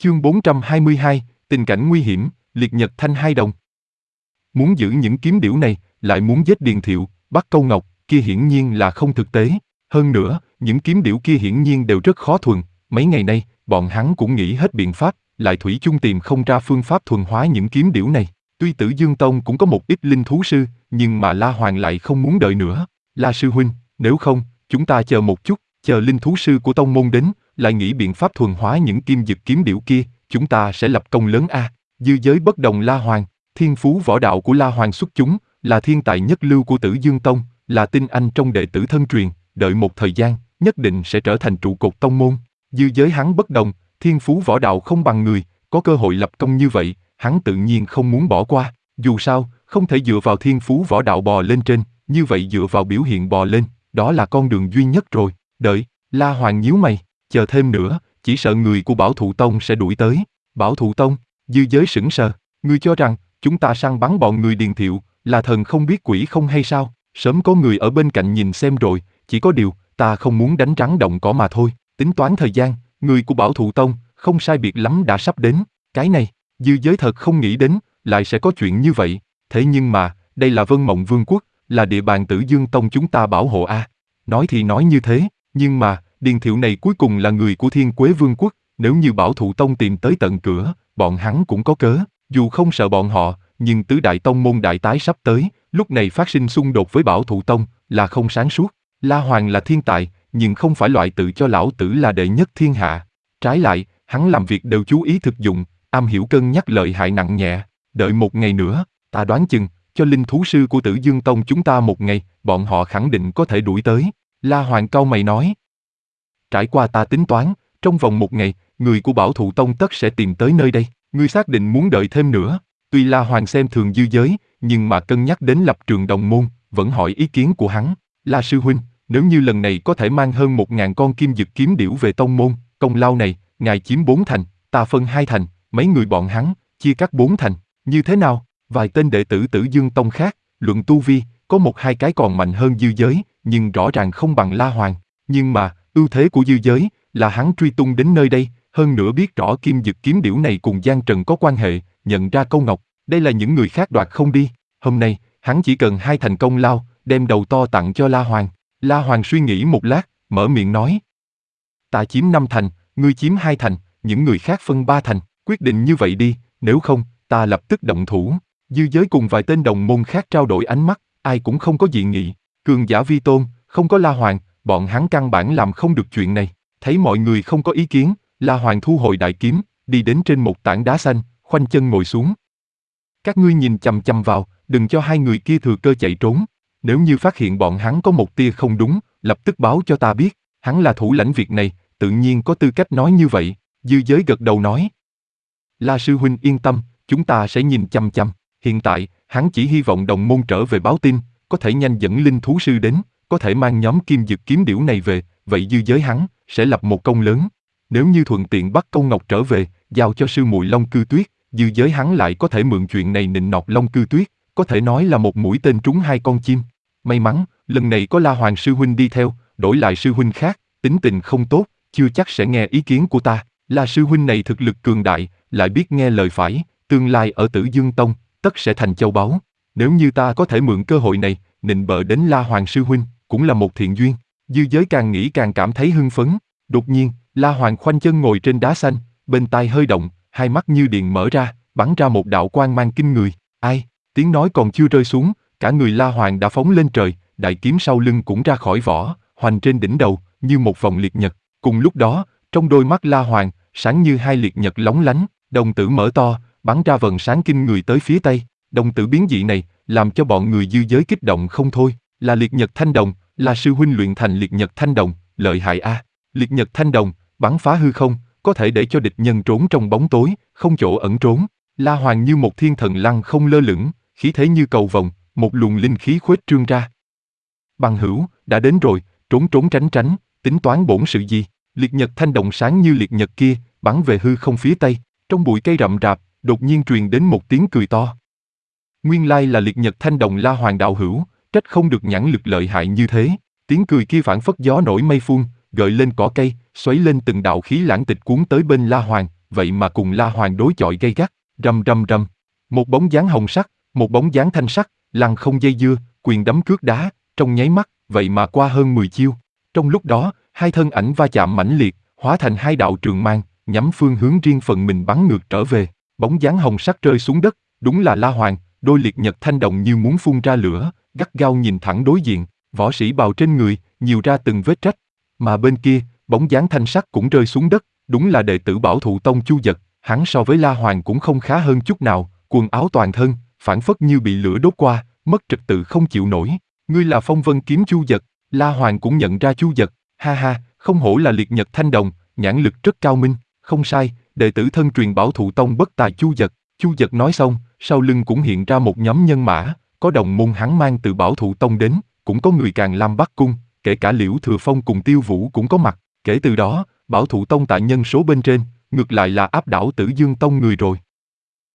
Chương 422, tình cảnh nguy hiểm, liệt nhật thanh hai đồng. Muốn giữ những kiếm điểu này, lại muốn giết Điền Thiệu, bắt Câu Ngọc, kia hiển nhiên là không thực tế. Hơn nữa, những kiếm điểu kia hiển nhiên đều rất khó thuần, mấy ngày nay, bọn hắn cũng nghĩ hết biện pháp, lại thủy chung tìm không ra phương pháp thuần hóa những kiếm điểu này. Tuy Tử Dương Tông cũng có một ít linh thú sư, nhưng mà La Hoàng lại không muốn đợi nữa. La sư huynh, nếu không, chúng ta chờ một chút, chờ linh thú sư của tông môn đến, lại nghĩ biện pháp thuần hóa những kim dực kiếm điểu kia, chúng ta sẽ lập công lớn a. Dư giới bất đồng La Hoàng, thiên phú võ đạo của La Hoàng xuất chúng, là thiên tài nhất lưu của Tử Dương Tông, là tinh anh trong đệ tử thân truyền, đợi một thời gian, nhất định sẽ trở thành trụ cột tông môn. Dư giới hắn bất đồng, thiên phú võ đạo không bằng người, có cơ hội lập công như vậy, hắn tự nhiên không muốn bỏ qua. Dù sao, không thể dựa vào thiên phú võ đạo bò lên trên, như vậy dựa vào biểu hiện bò lên, đó là con đường duy nhất rồi. Đợi, La Hoàng nhíu mày, chờ thêm nữa, chỉ sợ người của Bảo Thụ Tông sẽ đuổi tới. Bảo Thụ Tông? Dư giới sững sờ, ngươi cho rằng chúng ta săn bắn bọn người Điền Thiệu là thần không biết quỷ không hay sao? Sớm có người ở bên cạnh nhìn xem rồi, chỉ có điều ta không muốn đánh rắn động cỏ mà thôi. Tính toán thời gian, người của Bảo Thụ Tông không sai biệt lắm đã sắp đến. Cái này, dư giới thật không nghĩ đến lại sẽ có chuyện như vậy. Thế nhưng mà, đây là Vân Mộng Vương quốc, là địa bàn Tử Dương Tông chúng ta bảo hộ a. Nói thì nói như thế, nhưng mà Điền Thiệu này cuối cùng là người của Thiên Quế Vương quốc, nếu như Bảo Thụ Tông tìm tới tận cửa, bọn hắn cũng có cớ. Dù không sợ bọn họ, nhưng tứ đại tông môn đại tái sắp tới, lúc này phát sinh xung đột với Bảo Thụ Tông là không sáng suốt. La Hoàng là thiên tài, nhưng không phải loại tự cho lão tử là đệ nhất thiên hạ. Trái lại, hắn làm việc đều chú ý thực dụng, am hiểu cân nhắc lợi hại nặng nhẹ. Đợi một ngày nữa, ta đoán chừng, cho linh thú sư của Tử Dương Tông chúng ta một ngày, bọn họ khẳng định có thể đuổi tới. La Hoàng cau mày nói. Trải qua ta tính toán, trong vòng một ngày, người của Bảo Thụ Tông tất sẽ tìm tới nơi đây. Ngươi xác định muốn đợi thêm nữa? Tuy La Hoàng xem thường dư giới, nhưng mà cân nhắc đến lập trường đồng môn, vẫn hỏi ý kiến của hắn. La sư huynh, nếu như lần này có thể mang hơn 1000 con kim dực kiếm điểu về tông môn, công lao này, ngài chiếm 4 thành, ta phân 2 thành, mấy người bọn hắn, chia cắt 4 thành, như thế nào? Vài tên đệ tử Tử Dương Tông khác, luận tu vi, có 1-2 cái còn mạnh hơn dư giới, nhưng rõ ràng không bằng La Hoàng. Nhưng mà, ưu thế của dư giới, là hắn truy tung đến nơi đây, hơn nữa biết rõ kim dực kiếm điểu này cùng Giang Trần có quan hệ, nhận ra Câu Ngọc, đây là những người khác đoạt không đi. Hôm nay, hắn chỉ cần 2 thành công lao, đem đầu to tặng cho La Hoàng. La Hoàng suy nghĩ một lát, mở miệng nói. Ta chiếm 5 thành, ngươi chiếm 2 thành, những người khác phân 3 thành, quyết định như vậy đi, nếu không, ta lập tức động thủ. Dư giới cùng vài tên đồng môn khác trao đổi ánh mắt, ai cũng không có dị nghị. Cường giả vi tôn, không có La Hoàng, bọn hắn căn bản làm không được chuyện này. Thấy mọi người không có ý kiến, La Hoàng thu hồi đại kiếm, đi đến trên một tảng đá xanh, khoanh chân ngồi xuống. Các ngươi nhìn chằm chằm vào, đừng cho hai người kia thừa cơ chạy trốn. Nếu như phát hiện bọn hắn có một tia không đúng, lập tức báo cho ta biết. Hắn là thủ lãnh việc này, tự nhiên có tư cách nói như vậy. Dư giới gật đầu nói. La sư huynh yên tâm, chúng ta sẽ nhìn chằm chằm. Hiện tại, hắn chỉ hy vọng đồng môn trở về báo tin, có thể nhanh dẫn linh thú sư đến, có thể mang nhóm kim dực kiếm điểu này về, vậy dư giới hắn sẽ lập một công lớn. Nếu như thuận tiện bắt Câu Ngọc trở về, giao cho sư muội Long Cư Tuyết, dư giới hắn lại có thể mượn chuyện này nịnh nọt Long Cư Tuyết, có thể nói là một mũi tên trúng 2 con chim. May mắn, lần này có La Hoàng sư huynh đi theo, đổi lại sư huynh khác, tính tình không tốt, chưa chắc sẽ nghe ý kiến của ta. La sư huynh này thực lực cường đại, lại biết nghe lời phải, tương lai ở Tử Dương Tông, tất sẽ thành châu báu. Nếu như ta có thể mượn cơ hội này, nịnh bợ đến La Hoàng sư huynh, cũng là một thiện duyên. Dư giới càng nghĩ càng cảm thấy hưng phấn. Đột nhiên, La Hoàng khoanh chân ngồi trên đá xanh, bên tai hơi động, hai mắt như điện mở ra, bắn ra một đạo quang mang kinh người. Ai? Tiếng nói còn chưa rơi xuống, cả người La Hoàng đã phóng lên trời, đại kiếm sau lưng cũng ra khỏi vỏ, hoành trên đỉnh đầu, như một vòng liệt nhật. Cùng lúc đó, trong đôi mắt La Hoàng, sáng như 2 liệt nhật lóng lánh, đồng tử mở to, bắn ra vầng sáng kinh người tới phía tây. Đồng tử biến dị này, làm cho bọn người dư giới kích động không thôi. Là liệt nhật thanh đồng, là sư huynh luyện thành liệt nhật thanh đồng, lợi hại a. Liệt nhật thanh đồng, bắn phá hư không, có thể để cho địch nhân trốn trong bóng tối, không chỗ ẩn trốn. La Hoàng như một thiên thần lăng không lơ lửng, khí thế như cầu vồng, một luồng linh khí khuếch trương ra. Bằng hữu, đã đến rồi, trốn trốn tránh tránh, tính toán bổn sự gì? Liệt nhật thanh đồng sáng như liệt nhật kia, bắn về hư không phía tây, trong bụi cây rậm rạp, đột nhiên truyền đến một tiếng cười to. Nguyên lai là liệt nhật thanh đồng La Hoàng đạo hữu, trách không được nhãn lực lợi hại như thế. Tiếng cười kia phảng phất gió nổi mây phun, gợi lên cỏ cây, xoáy lên từng đạo khí lãng tịch cuốn tới bên La Hoàng, vậy mà cùng La Hoàng đối chọi gay gắt, rầm rầm rầm. Một bóng dáng hồng sắc, một bóng dáng thanh sắc, lăng không dây dưa, quyền đấm cước đá, trong nháy mắt, vậy mà qua hơn 10 chiêu. Trong lúc đó, hai thân ảnh va chạm mãnh liệt, hóa thành hai đạo trường mang, nhắm phương hướng riêng phần mình bắn ngược trở về. Bóng dáng hồng sắc rơi xuống đất, đúng là La Hoàng, đôi liệt nhật thanh đồng như muốn phun ra lửa, gắt gao nhìn thẳng đối diện, võ sĩ bào trên người, nhiều ra từng vết rách. Mà bên kia, bóng dáng thanh sắc cũng rơi xuống đất, đúng là đệ tử Bảo Thụ Tông Chu Dật, hắn so với La Hoàng cũng không khá hơn chút nào, quần áo toàn thân, phảng phất như bị lửa đốt qua, mất trật tự không chịu nổi. Ngươi là Phong Vân Kiếm Chu Dật. La Hoàng cũng nhận ra Chu Dật, ha ha, không hổ là liệt nhật thanh đồng, nhãn lực rất cao minh, không sai, đệ tử thân truyền Bảo Thụ Tông bất tài Chu Dật. Chu Dật nói xong, sau lưng cũng hiện ra một nhóm nhân mã, có đồng môn hắn mang từ Bảo Thụ Tông đến, cũng có người Càn Lam Bắc Cung, kể cả Liễu Thừa Phong cùng Tiêu Vũ cũng có mặt. Kể từ đó, Bảo Thụ Tông tại nhân số bên trên, ngược lại là áp đảo Tử Dương Tông người rồi.